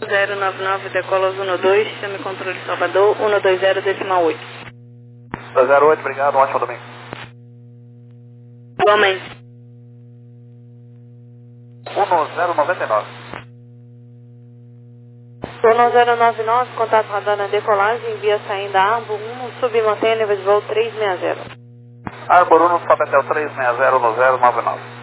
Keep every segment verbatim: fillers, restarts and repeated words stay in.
zero nove nove, decola um dois, chame controle Salvador, um dois zero, decimal oito. dois zero oito, obrigado, um ótimo domingo. Igualmente. um zero nove nove. um zero nove nove, contato radar na decolagem, envia saindo a Arbo um, submantém nível de voo trezentos e sessenta. Arbor um, sobe até o trezentos e sessenta no zero nove nove.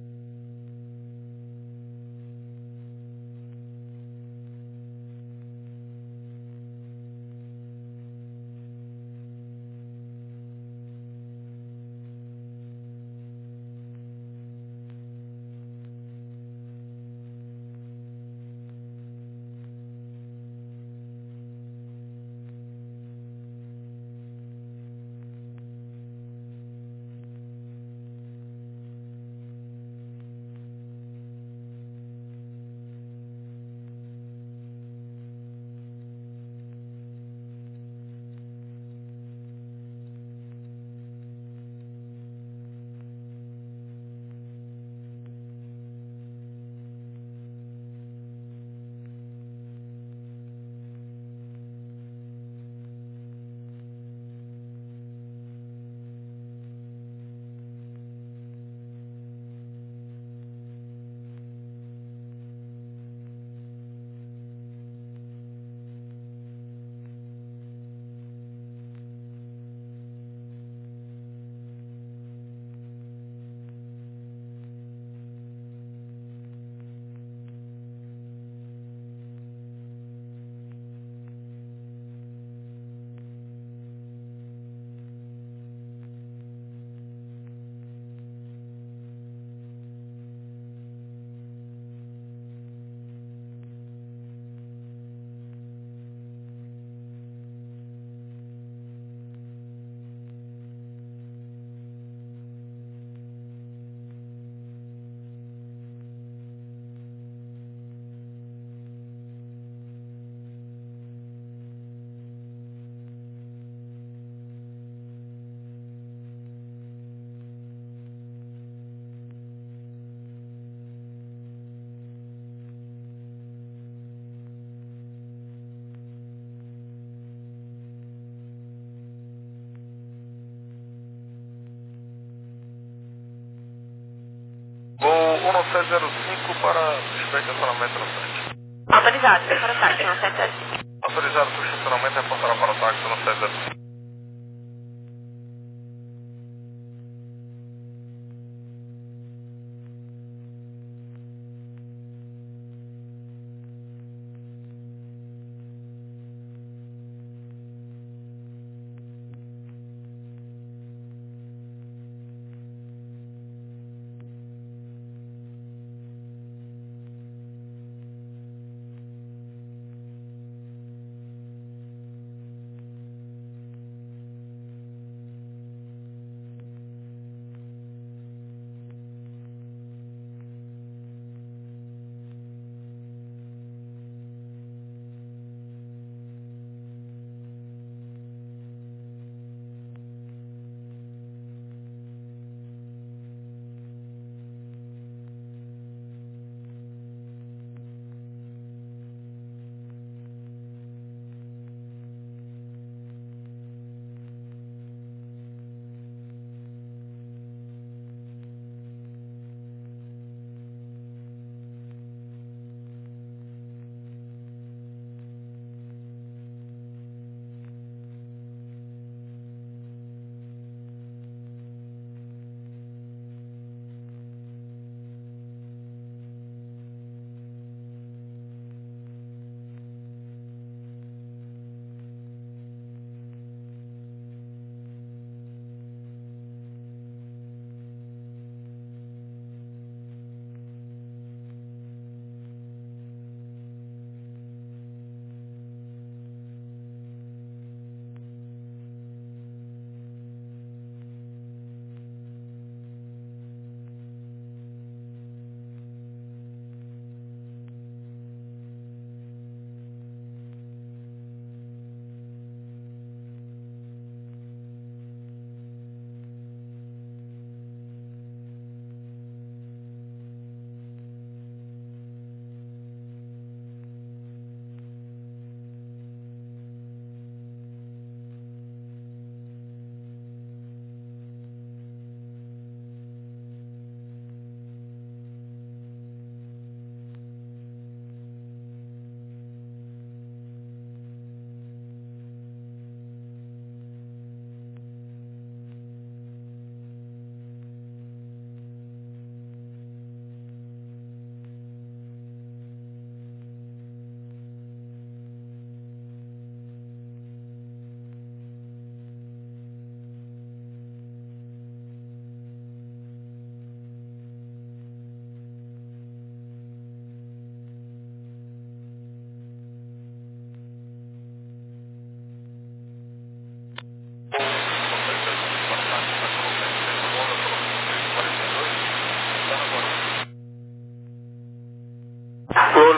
um sete zero cinco para estacionamento no site. Autorizado, para o táxi, não sete zero cinco. Autorizado para o estacionamento e reportará para o táxi no sete zero cinco.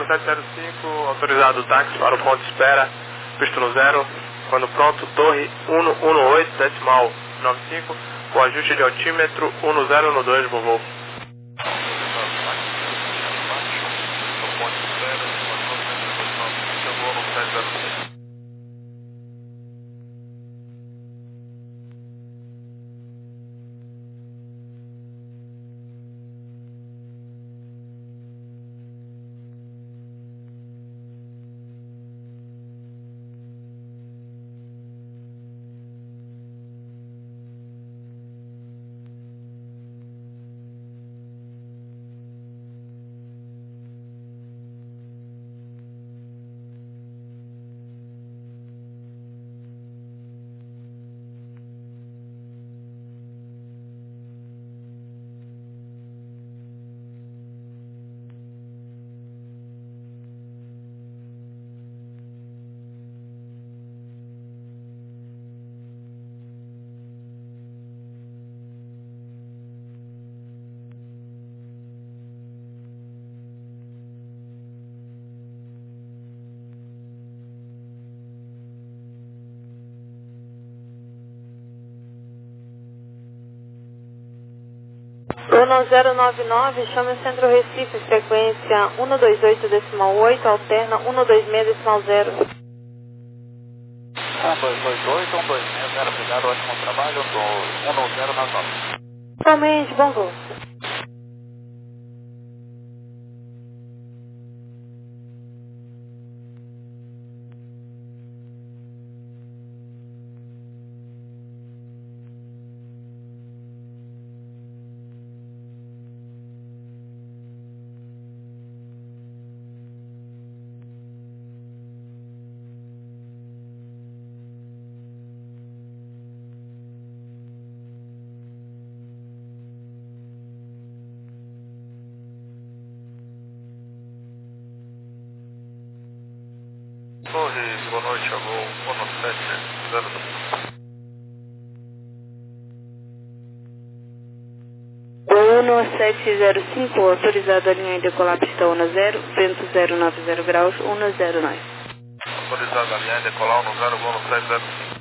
zero sete zero cinco, autorizado o táxi para o ponto de espera, pista no zero, quando pronto, torre cento e dezoito, decimal noventa e cinco, com ajuste de altímetro cento doze, vovô. Uno zero nove nove, chama o Centro Recife, frequência cento e vinte e oito, decimal oito, alterna cento e vinte e seis, decimal zero. um dois dois oito, cento e vinte e seis, zero, obrigado, ótimo trabalho, do um zero nove nove. Somente, bom voo. Torre, boa noite, alô, um sete zero um sete zero cinco, autorizado a linha de decolar pista um zero, vento zero nove zero graus, um zero nove. autorizado a linha de decolar um zero, um sete zero cinco.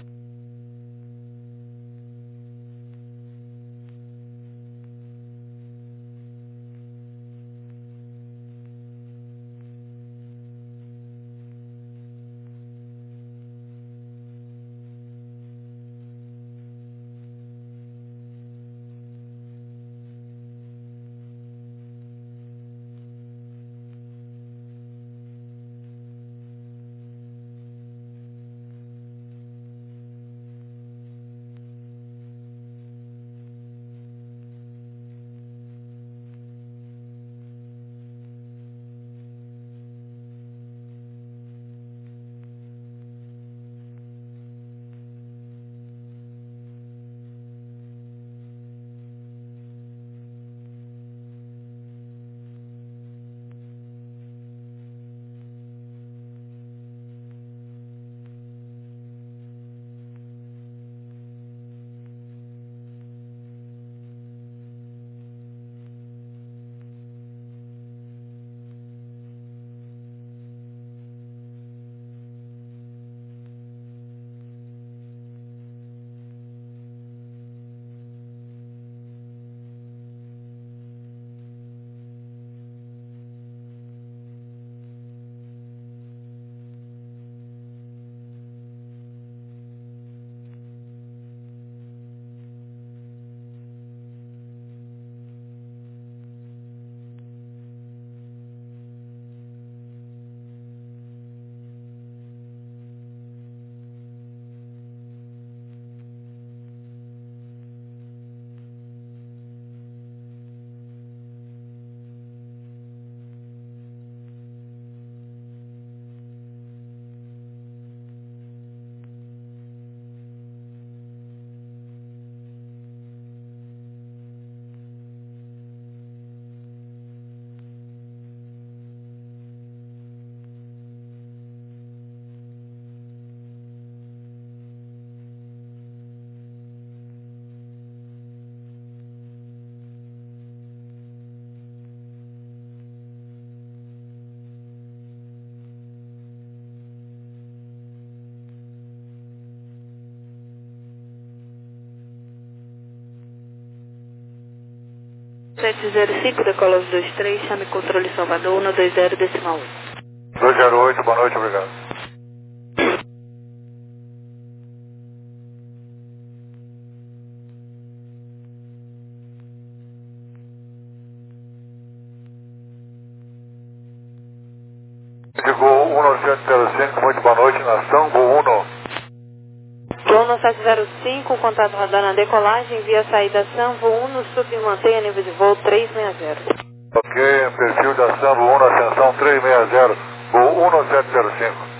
sete zero cinco, decola os dois três, chame controle Salvador, um dois zero, decimal oito. dois zero oito, boa noite, obrigado. De Gol um sete zero cinco, muito boa noite, nação, Gol um. Gol sete zero cinco, contato radar na decolagem, via saída Samvo um, submantenha nível de voo três seis zero. Ok, perfil da Samvo um, ascensão três seis zero, Gol um sete zero cinco.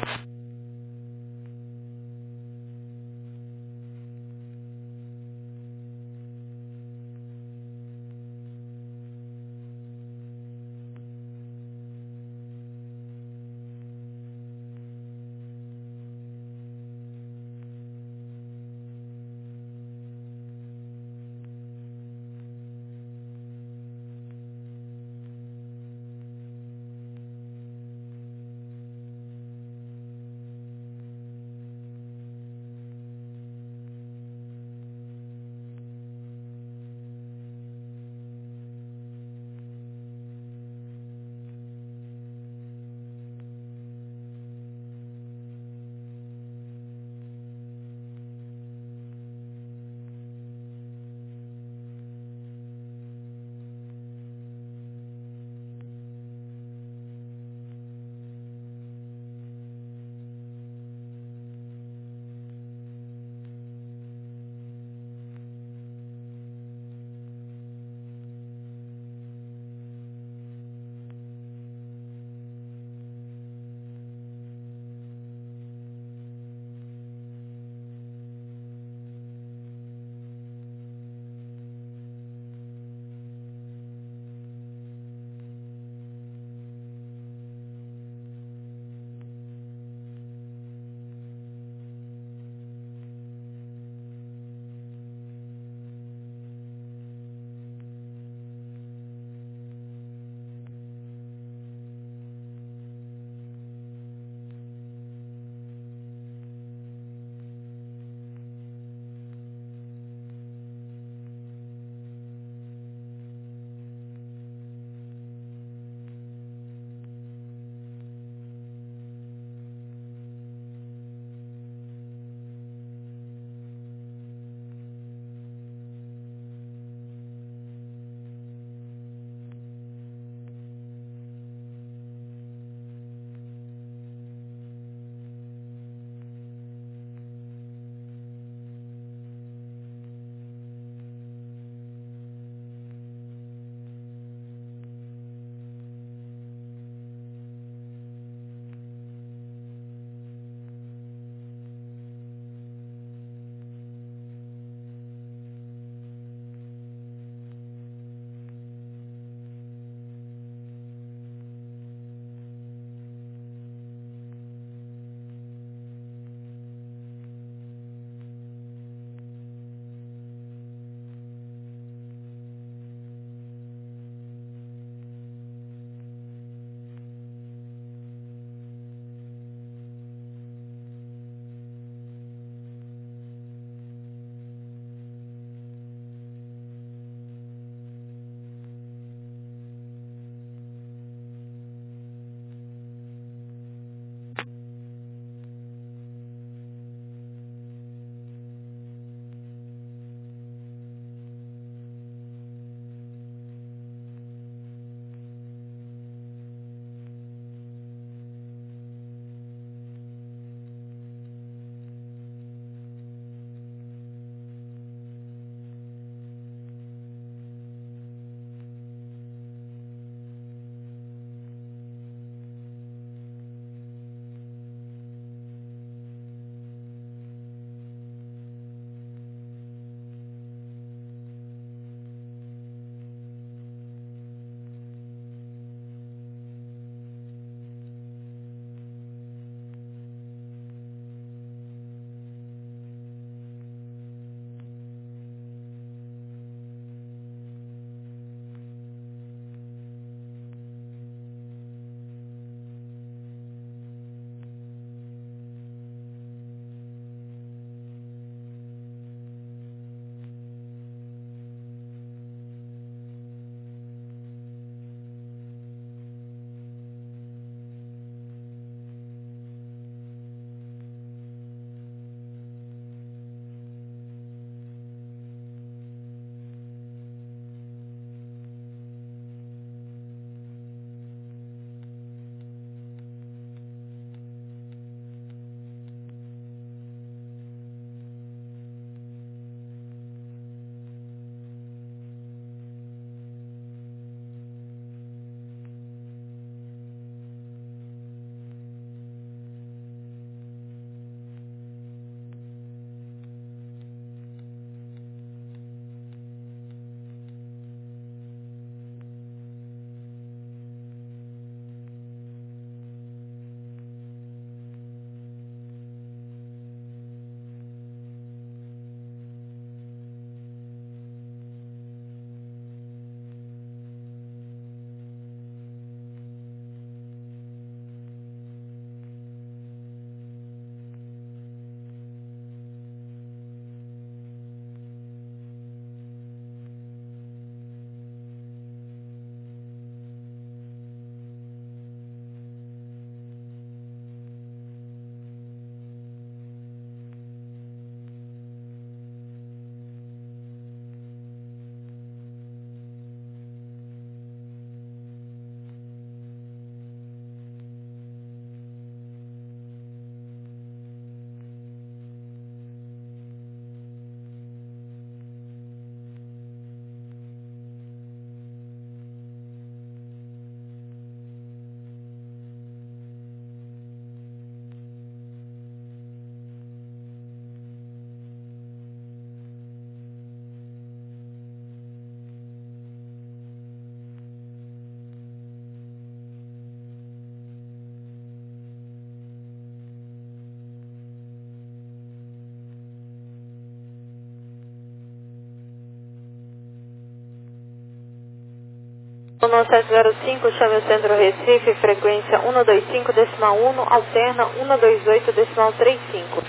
um sete zero cinco, chame o Centro Recife, frequência um dois cinco, decimal um, alterna um dois oito, decimal trinta e cinco.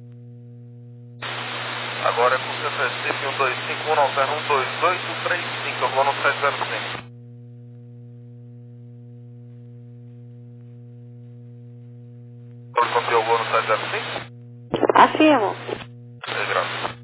Agora é com o Centro Recife um dois cinco um, alterna um dois oito, três cinco, eu vou no sete zero cinco. Pode copiar o voo no sete zero cinco? Afirmo. É, graças.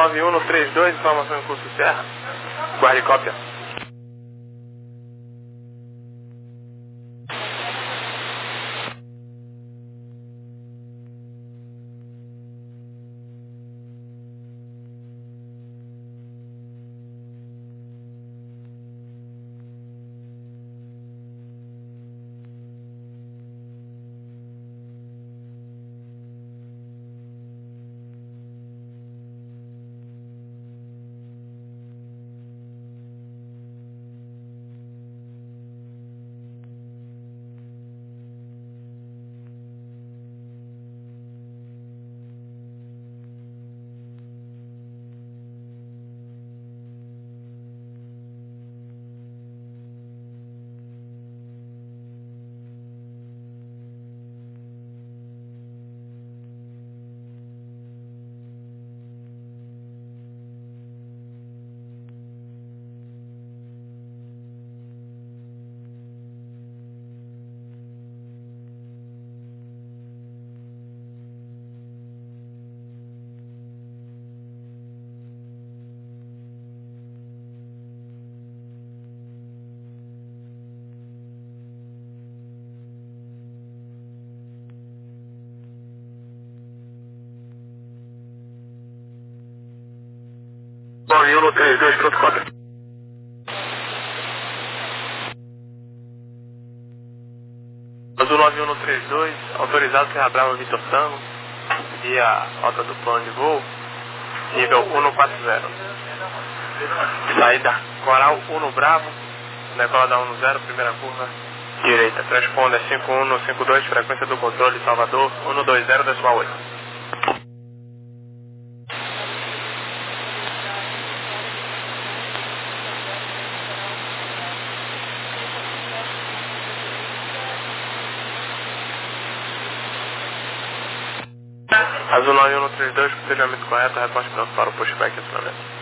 nove um três dois, informação em curso Serra. Guarde cópia. nove um três dois, pronto, cópia. Azul nove um três dois, autorizado Serra Brava Vitor Tango, via alta do plano de voo, nível cento e quarenta. Saída Coral um Bravo, decola da um zero, primeira curva, direita, transponder cinco um cinco dois, frequência do controle Salvador, cento e vinte, decimal oito. Azul nove um três dois, procedimento correto, reporte pronto para o pushback e acionamento.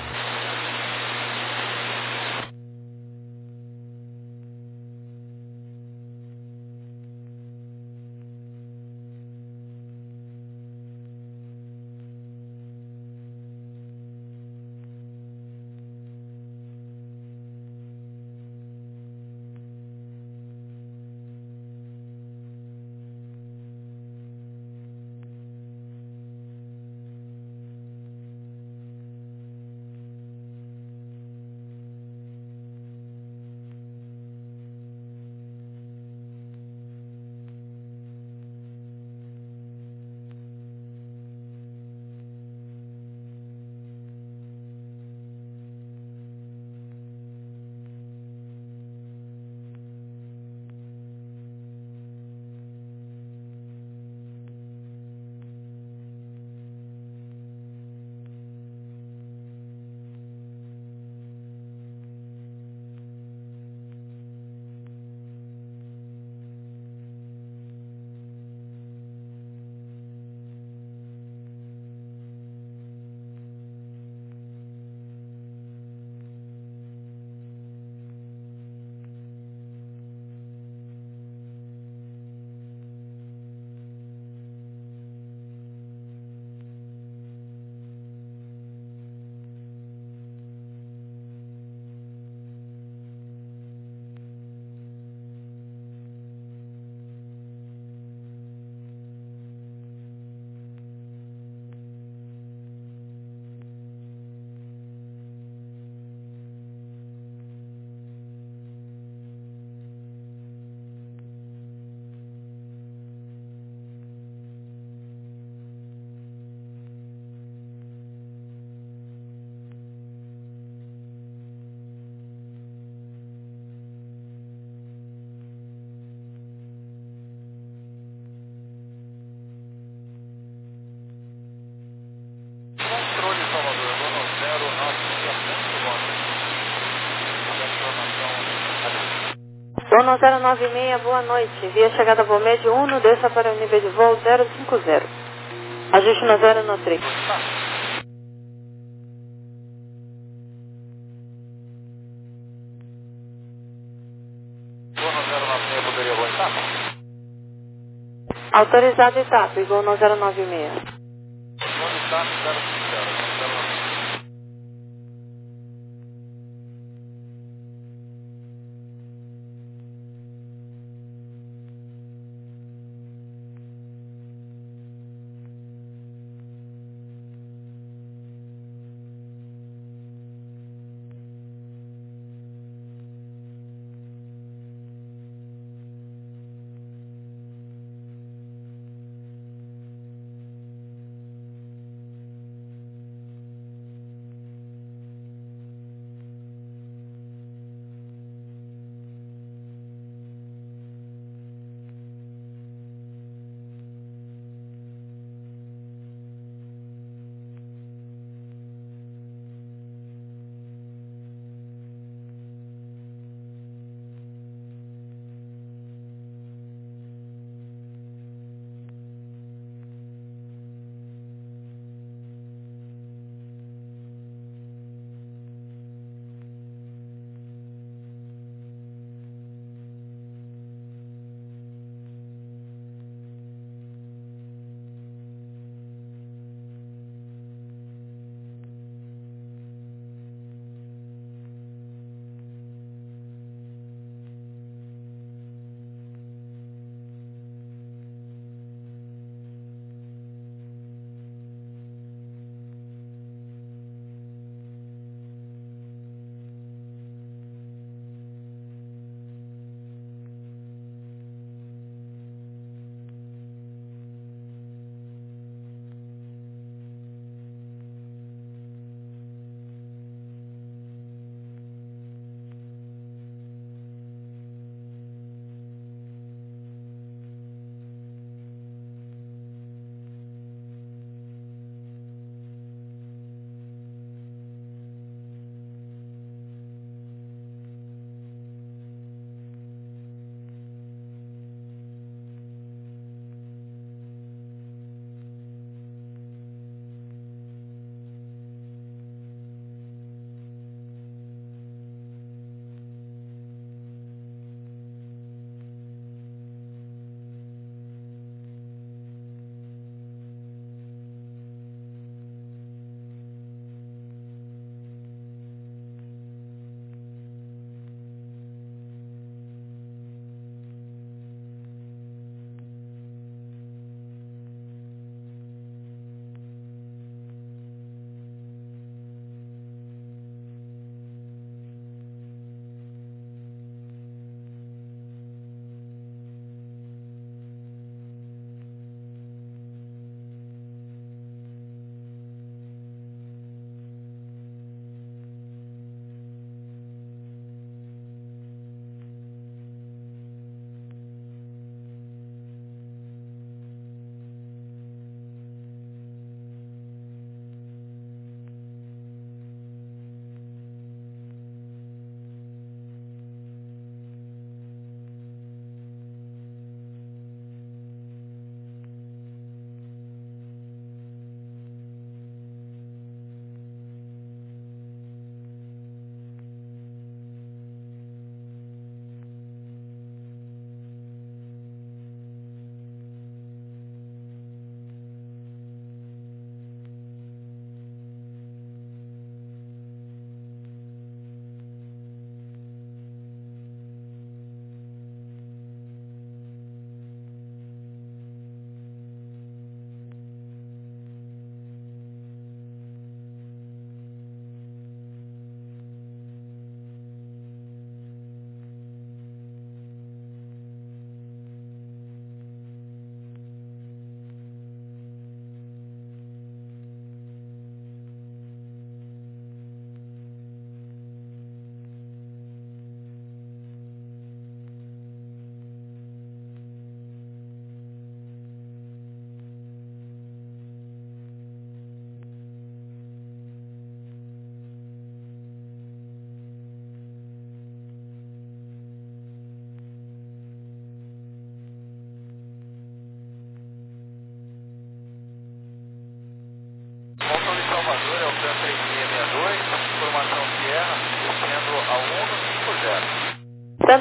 Dono zero nove seis, boa noite. Via chegada Vomed um, desça para o nível de voo zero cinco zero. Ajuste no zero no três. Dono zero nove seis, poderia aguentar? Autorizado e TAP, igual no zero nove seis. Dono TAP zero cinco zero.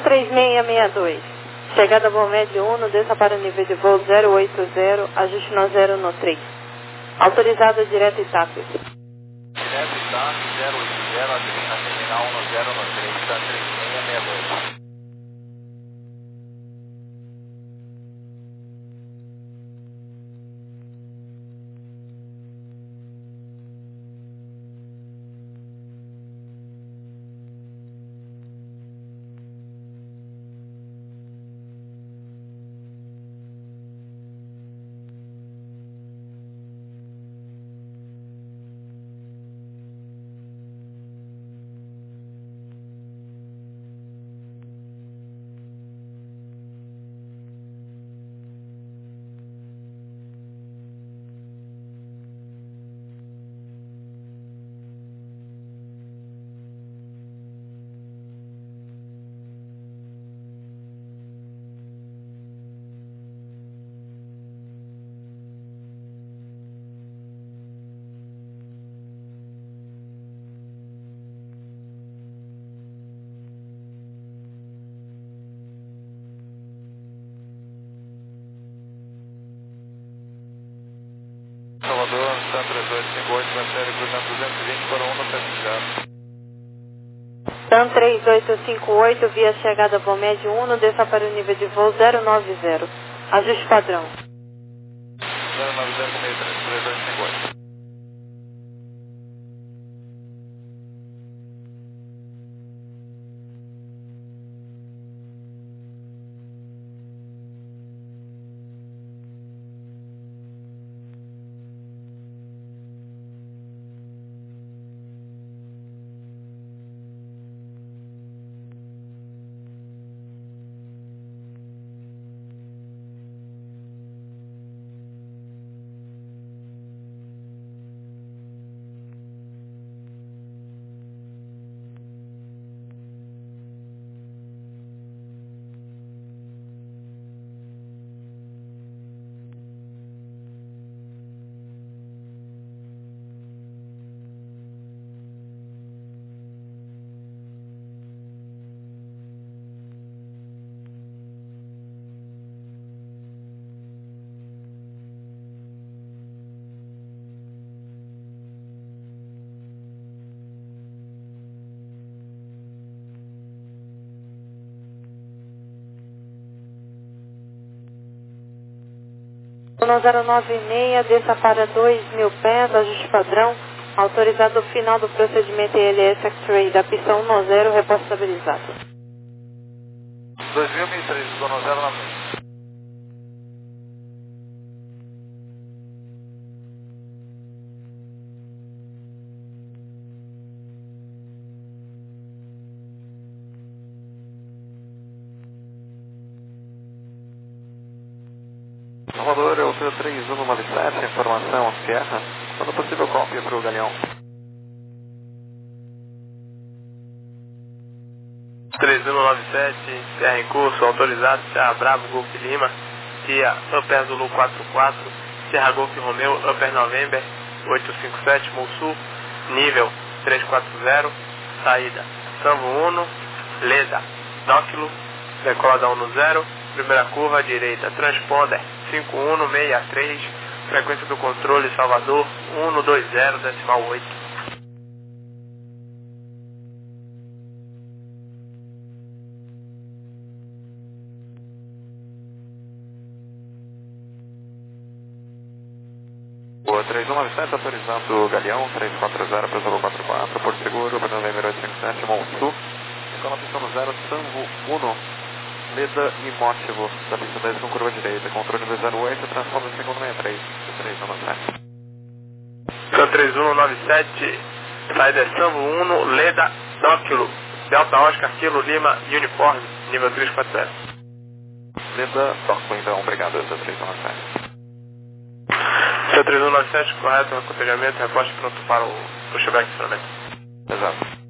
três seis seis dois. Chegada Bom Médio um, desça para o nível de voo zero oito zero, ajuste no zero no três. Autorizado direto Itápolis. Direto Itápolis, zero oito zero, ajuste na terminal no zero no três, TAM três seis seis dois. Salvador, TAM três oito cinco oito, vai ser cruzando duzentos e vinte para um no sete zero. TAM três oito cinco oito, via chegada Bom Médio um, desça para o nível de voo zero nove zero. Ajuste padrão. zero nove zero seis três, três oito cinco oito. um zero nove seis, desça para dois mil pés, ajuste padrão. Autorizado o final do procedimento I L S X-Ray da pista um zero, reposto estabilizado. dois mil e três, zona zero nove seis. Salvador, é o T três um nove sete, informação Sierra, quando possível cópia para o Galeão. três um nove sete, Sierra em curso, autorizado, Sierra Bravo, Golf Lima, Tia Upper Zulu quatro quatro, Sierra Golf Romeo, Upper November, oito cinco sete, Sul, nível três quatro zero, saída, Sambo um, Leda, Dóquilo, decolada um zero, primeira curva à direita, transponder cinco um seis três, frequência do controle Salvador um dois zero, decimal oito. Boa, três um nove sete, autorizando o Galeão, três quatro zero para Zulu quatro quatro, Porto Seguro, Bruno Leme oito cinco sete, Monsul, escola pista no zero, Sambo um, Leda e Mótivo, da pista dez com curva direita, controle do zero oito, transforma em segundo sessenta e três, três um nove sete. São três um nove sete, saída é Sambo um, Leda, Dóquilo, Delta Oscar, Kilo Lima, Uniforme, nível três quatro zero. Leda, Dóquilo, então, obrigado, essa três um nove sete. Seu três um nove sete, correto, acompanhamento, reposte pronto para o pushback de acionamento. Exato.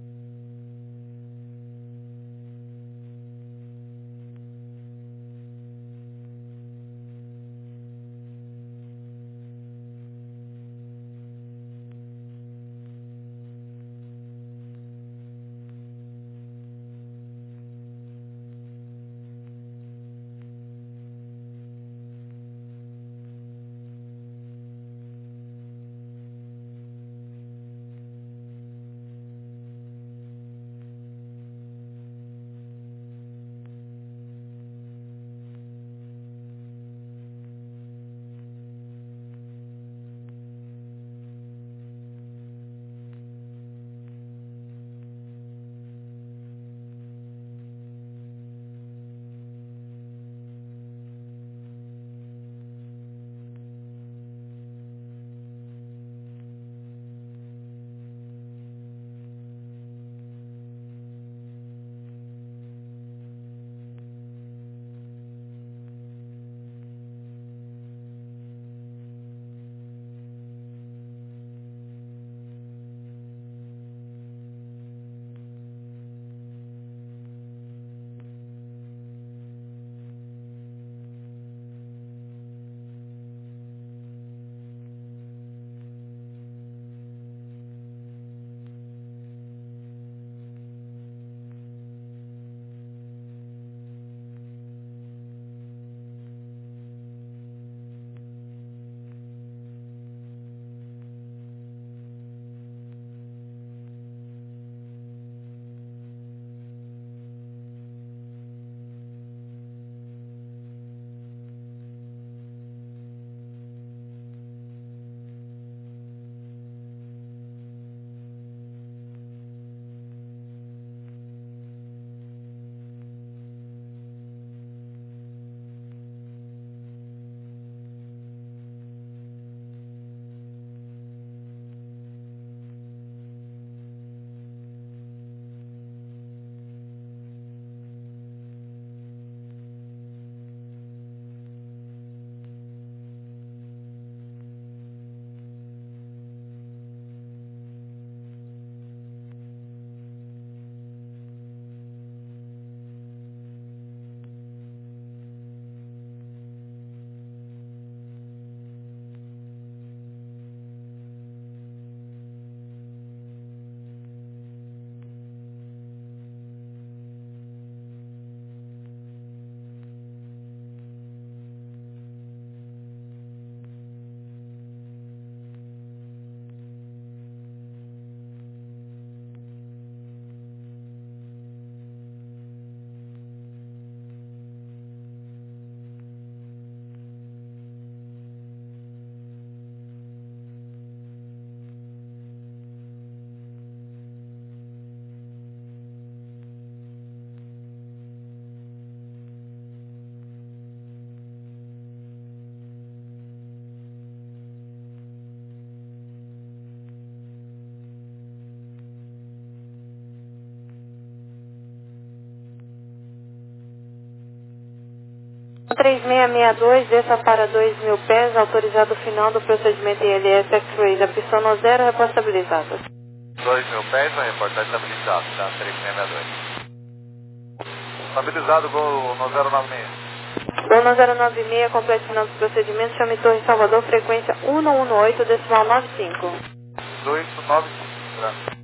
três seis seis dois, desça para dois mil pés, autorizado final do procedimento I L S X-Ray da pista no zero, reposta estabilizada. dois mil pés, vai reportar estabilizado, tá? três seis seis dois. Estabilizado, gol no zero nove seis. Gol no zero nove seis, completo final do procedimento, chame Torre Salvador, frequência um um oito, decimal nove cinco. dois nove cinco.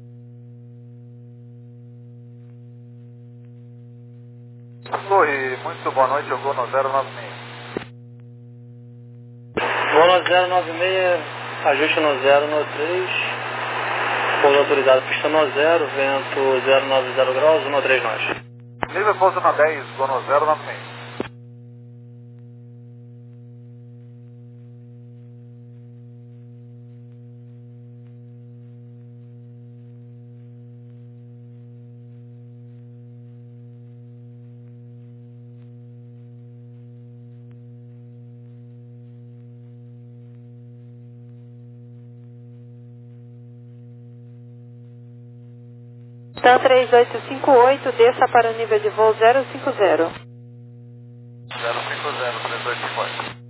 Torre, muito boa noite, eu vou no zero nove seis. Vou no zero nove seis, ajuste no zero no três, pouso autorizado, pista no zero, vento zero nove zero graus, um três nós. Nível pouso na dez, vou no zero nove seis. TAM três oito cinco oito, desça para o nível de voo zero cinco zero. zero cinco zero, três dois cinco oito.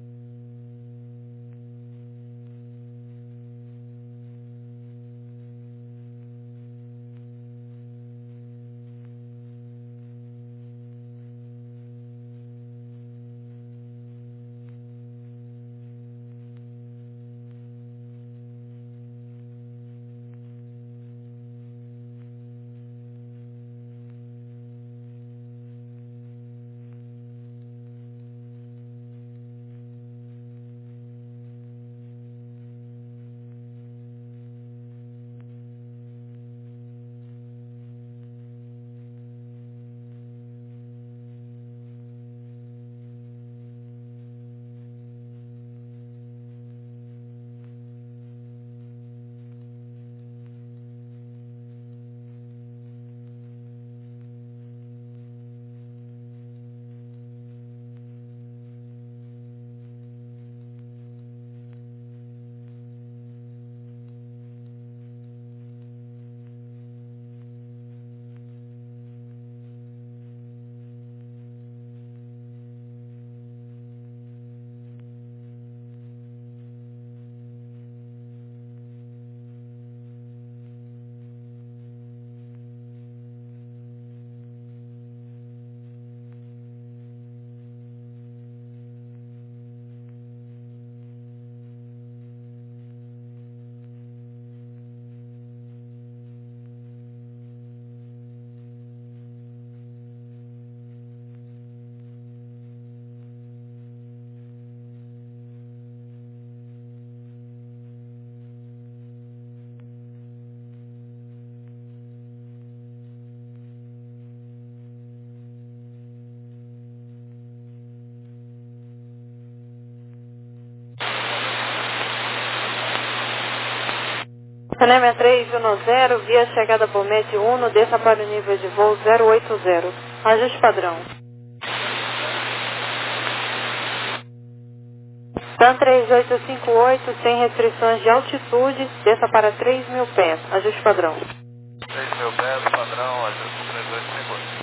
Panema três um zero, via chegada por M E T um, desça para o nível de voo zero oito zero. Ajuste padrão. TAM três oito cinco oito, sem restrições de altitude, desça para três mil pés. Ajuste padrão. três mil pés, padrão, ajuste três dois cinco oito.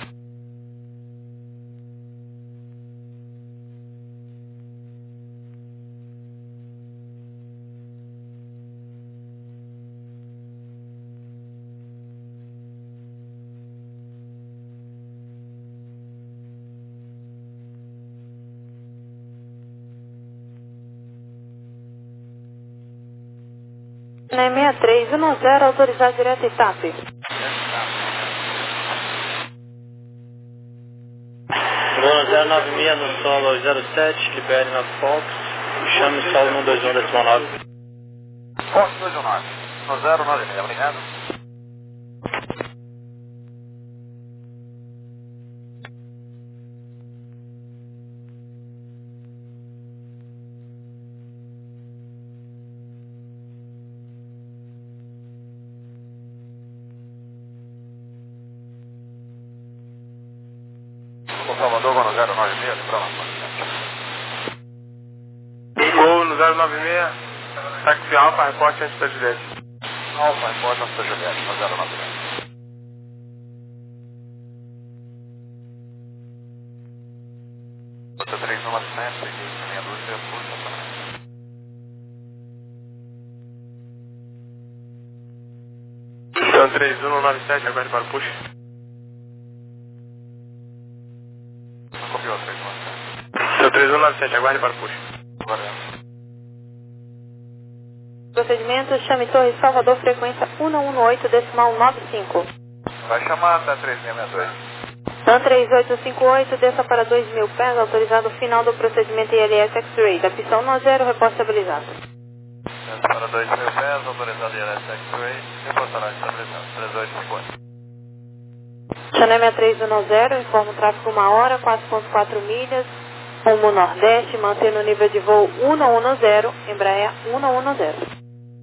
Panema três um zero, autorizado direto e TAP. Vou no zero nove seis no solo zero sete, libere na Fox, chame solo no dois um decimal nove. Fox dois um nove, no zero nove seis, obrigado. Salvador, vou no zero nove seis, pronto. Gol no zero nove seis, táxi Alfa, reporte antes da Juliette. Alfa, reporte antes da Juliette, no zero nove seis. três um nove sete, peguei seis dois, eu fui estacionamento. Então três um nove sete, aguarde para o push. Não copiou, três um nove sete. Então três um nove sete, aguarde para o push. Agora. Procedimento, chame Torre Salvador, frequência um um oito, decimal nove cinco. Vai chamar até três seis seis dois. TAM três oito cinco oito, desça para dois mil pés, autorizado final do procedimento I L S X-Ray, da pista um zero, reposto estabilizado. Desce para dois mil pés, autorizado I L S X-Ray, reportará estabelecimento, três oito cinco oito. Chanel seis três um zero, informa o tráfego uma hora, quatro ponto quatro milhas, rumo nordeste, mantendo o nível de voo um um zero, Embraer um um zero.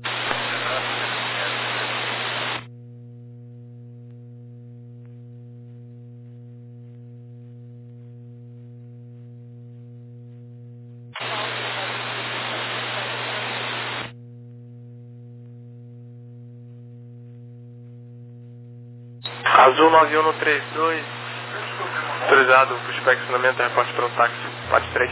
Azul nove um três dois, autorizado, pushback, estacionamento, reporte para o táxi, quatro três.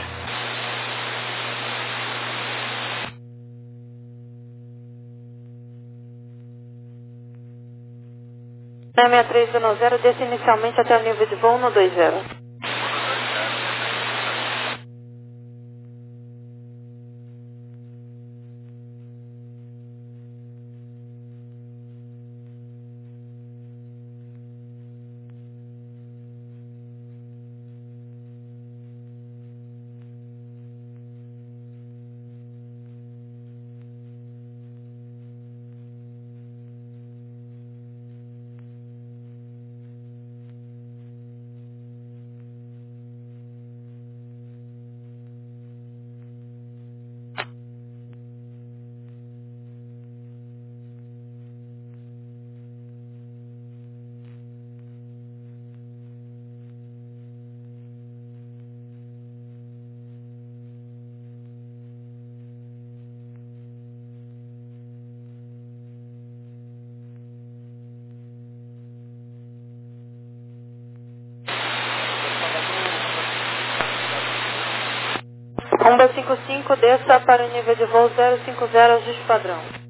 seis três um zero, desça inicialmente até o nível de voo um dois zero. um dois cinco cinco, desça para o nível de voo zero cinco zero, ajuste padrão.